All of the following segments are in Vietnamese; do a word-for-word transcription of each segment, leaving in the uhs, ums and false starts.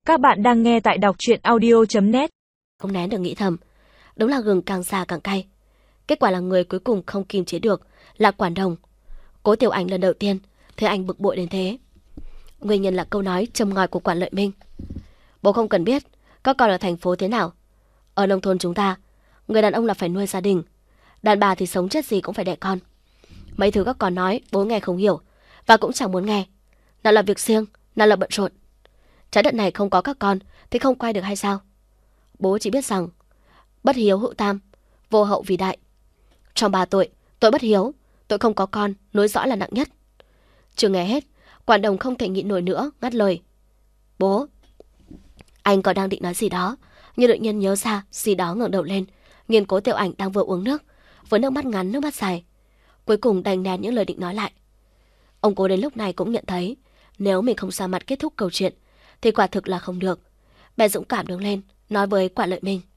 Các bạn đang nghe tại đọc truyện audio chấm net. Không nén được nghĩ thầm, đúng là gừng càng già càng cay. Kết quả là người cuối cùng không kiềm chế được là Quản Đồng. Cố Tiểu Ảnh lần đầu tiên thấy anh bực bội đến thế. Nguyên nhân là câu nói châm ngòi của Quản Lợi Minh. Bố không cần biết các con ở thành phố thế nào. Ở nông thôn chúng ta, người đàn ông là phải nuôi gia đình, đàn bà thì sống chết gì cũng phải đẻ con. Mấy thứ các con nói bố nghe không hiểu và cũng chẳng muốn nghe. Nào là việc riêng, nào là bận rộn. Trái đất này không có các con thì không quay được hay sao? Bố chỉ biết rằng bất hiếu hữu tam, vô hậu vì đại. Trong ba tội, tội bất hiếu, tội không có con nối dõi là nặng nhất. Chưa nghe hết, Quản Đồng không thể nhịn nổi nữa, ngắt lời. Bố. Anh còn đang định nói gì đó, nhưng tự nhiên nhớ ra gì đó, ngẩng đầu lên, nhìn Cố Tiểu Ảnh đang vừa uống nước, với nước mắt ngắn nước mắt dài. Cuối cùng đành nén những lời định nói lại. Ông Cố đến lúc này cũng nhận thấy nếu mình không ra mặt kết thúc câu chuyện thì quả thực là không được. Bèn dũng cảm đứng lên nói với Quản Lợi Minh.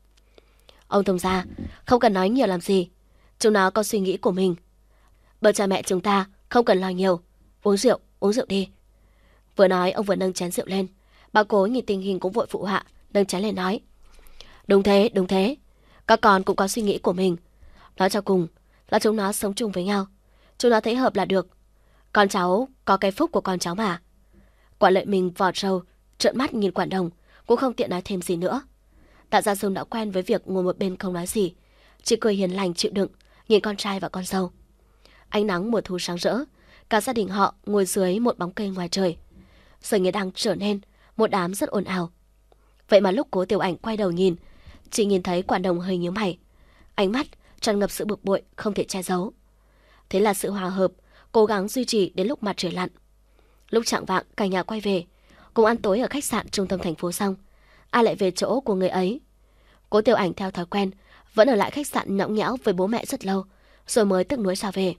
Ông thông gia, không cần nói nhiều làm gì, chúng nó có suy nghĩ của mình. Bờ cha mẹ chúng ta không cần lo nhiều. Uống rượu, uống rượu đi. Vừa nói ông vừa nâng chén rượu lên. Bà Cố nhìn tình hình cũng vội phụ họa, nâng chén lên nói. Đúng thế, đúng thế. Các con cũng có suy nghĩ của mình. Nói cho cùng là chúng nó sống chung với nhau, chúng nó thấy hợp là được. Con cháu có cái phúc của con cháu mà. Quản Lợi Minh vò râu, trợn mắt nhìn Quản Đồng, cũng không tiện nói thêm gì nữa. Tạ Gia Dung đã quen với việc ngồi một bên không nói gì, chỉ cười hiền lành chịu đựng nhìn con trai và con dâu. Ánh nắng mùa thu sáng rỡ, cả gia đình họ ngồi dưới một bóng cây ngoài trời. Giờ nghĩa đang trở nên một đám rất ồn ào. Vậy mà lúc Cố Tiểu Ảnh quay đầu nhìn, chỉ nhìn thấy Quản Đồng hơi nhíu mày, ánh mắt tràn ngập sự bực bội không thể che giấu. Thế là sự hòa hợp cố gắng duy trì đến lúc mặt trời lặn. Lúc chạng vạng cả nhà quay về, cùng ăn tối ở khách sạn trung tâm thành phố xong, ai lại về chỗ của người ấy. Cố Tiểu Ảnh theo thói quen vẫn ở lại khách sạn nhõng nhẽo với bố mẹ rất lâu, rồi mới tức nuối ra về.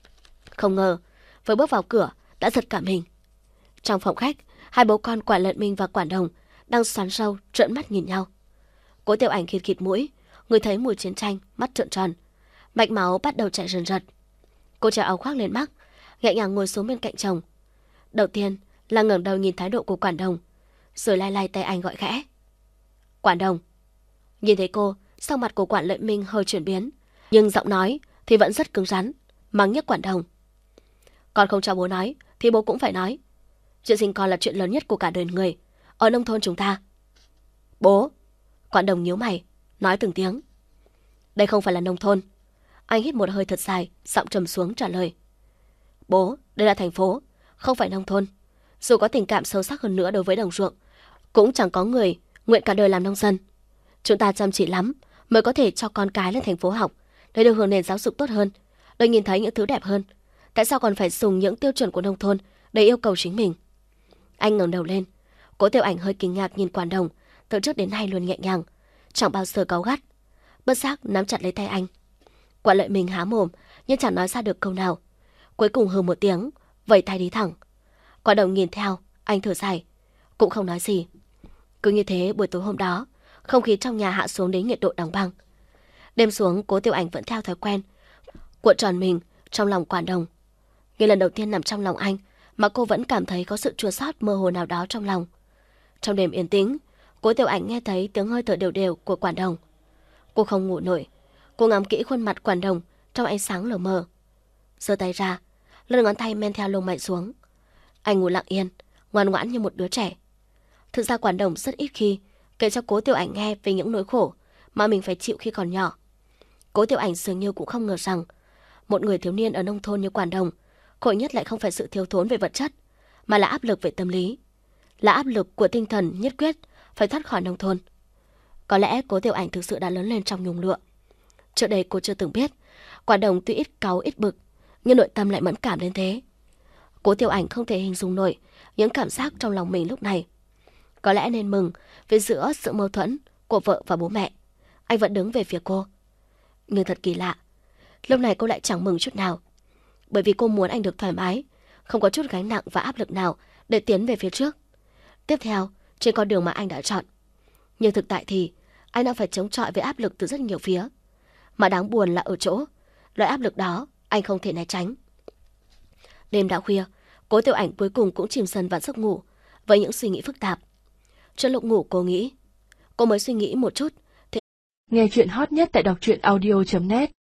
Không ngờ vừa bước vào cửa đã giật cả mình. Trong phòng khách, hai bố con Quản Lợi Minh và Quản Đồng đang xoắn râu trợn mắt nhìn nhau. Cố Tiểu Ảnh khịt khịt mũi, người thấy mùi chiến tranh, mắt trợn tròn, mạch máu bắt đầu chạy rần rật. Cô treo áo khoác lên mắt, nhẹ nhàng ngồi xuống bên cạnh chồng. Đầu tiên là ngẩng đầu nhìn thái độ của Quản Đồng, rồi lai lai tay anh gọi khẽ. Quản Đồng. Nhìn thấy cô, sắc mặt của Quản Lợi Minh hơi chuyển biến, nhưng giọng nói thì vẫn rất cứng rắn, mắng nhức Quản Đồng. Con không cho bố nói thì bố cũng phải nói. Chuyện sinh con là chuyện lớn nhất của cả đời người ở nông thôn chúng ta. Bố. Quản Đồng nhíu mày, nói từng tiếng. Đây không phải là nông thôn. Anh hít một hơi thật dài, giọng trầm xuống trả lời. Bố, đây là thành phố, không phải nông thôn. Dù có tình cảm sâu sắc hơn nữa đối với đồng ruộng, cũng chẳng có người nguyện cả đời làm nông dân. Chúng ta chăm chỉ lắm mới có thể cho con cái lên thành phố học, để được hưởng nền giáo dục tốt hơn, được nhìn thấy những thứ đẹp hơn. Tại sao còn phải dùng những tiêu chuẩn của nông thôn để yêu cầu chính mình? Anh ngẩng đầu lên. Cố Tiểu Ảnh hơi kinh ngạc nhìn Quản Đồng, từ trước đến nay luôn nhẹ nhàng, chẳng bao giờ cáu gắt. Bất giác nắm chặt lấy tay anh. Quản Lợi Minh há mồm nhưng chẳng nói ra được câu nào. Cuối cùng hừ một tiếng, vẫy tay đi thẳng. Quản Đồng nhìn theo, anh thở dài, cũng không nói gì. Cứ như thế buổi tối hôm đó, không khí trong nhà hạ xuống đến nhiệt độ đóng băng. Đêm xuống, Cố Tiểu Ảnh vẫn theo thói quen cuộn tròn mình trong lòng Quản Đồng. Ngay lần đầu tiên nằm trong lòng anh mà cô vẫn cảm thấy có sự chua xót mơ hồ nào đó trong lòng. Trong đêm yên tĩnh, Cố Tiểu Ảnh nghe thấy tiếng hơi thở đều đều của Quản Đồng. Cô không ngủ nổi. Cô ngắm kỹ khuôn mặt Quản Đồng trong ánh sáng lờ mờ, giơ tay ra, lần ngón tay men theo lông mày xuống. Anh ngủ lặng yên, ngoan ngoãn như một đứa trẻ. Thực ra Quản Đồng rất ít khi kể cho Cố Tiểu Ảnh nghe về những nỗi khổ mà mình phải chịu khi còn nhỏ. Cố Tiểu Ảnh dường như cũng không ngờ rằng một người thiếu niên ở nông thôn như Quản Đồng, khổ nhất lại không phải sự thiếu thốn về vật chất, mà là áp lực về tâm lý, là áp lực của tinh thần nhất quyết phải thoát khỏi nông thôn. Có lẽ Cố Tiểu Ảnh thực sự đã lớn lên trong nhung lụa. Trước đây cô chưa từng biết Quản Đồng tuy ít cáu ít bực, nhưng nội tâm lại mẫn cảm đến thế. Cố Tiểu Ảnh không thể hình dung nổi những cảm giác trong lòng mình lúc này. Có lẽ nên mừng vì giữa sự mâu thuẫn của vợ và bố mẹ, anh vẫn đứng về phía cô. Nhưng thật kỳ lạ, lúc này cô lại chẳng mừng chút nào, bởi vì cô muốn anh được thoải mái, không có chút gánh nặng và áp lực nào để tiến về phía trước, tiếp theo trên con đường mà anh đã chọn. Nhưng thực tại thì anh đang phải chống chọi với áp lực từ rất nhiều phía. Mà đáng buồn là ở chỗ, loại áp lực đó anh không thể né tránh. Đêm đã khuya, Cố Tiểu Ảnh cuối cùng cũng chìm dần vào giấc ngủ với những suy nghĩ phức tạp. Trước lúc ngủ cô nghĩ. Cô mới suy nghĩ một chút. Nghe chuyện hot nhất tại đọc truyện audio chấm net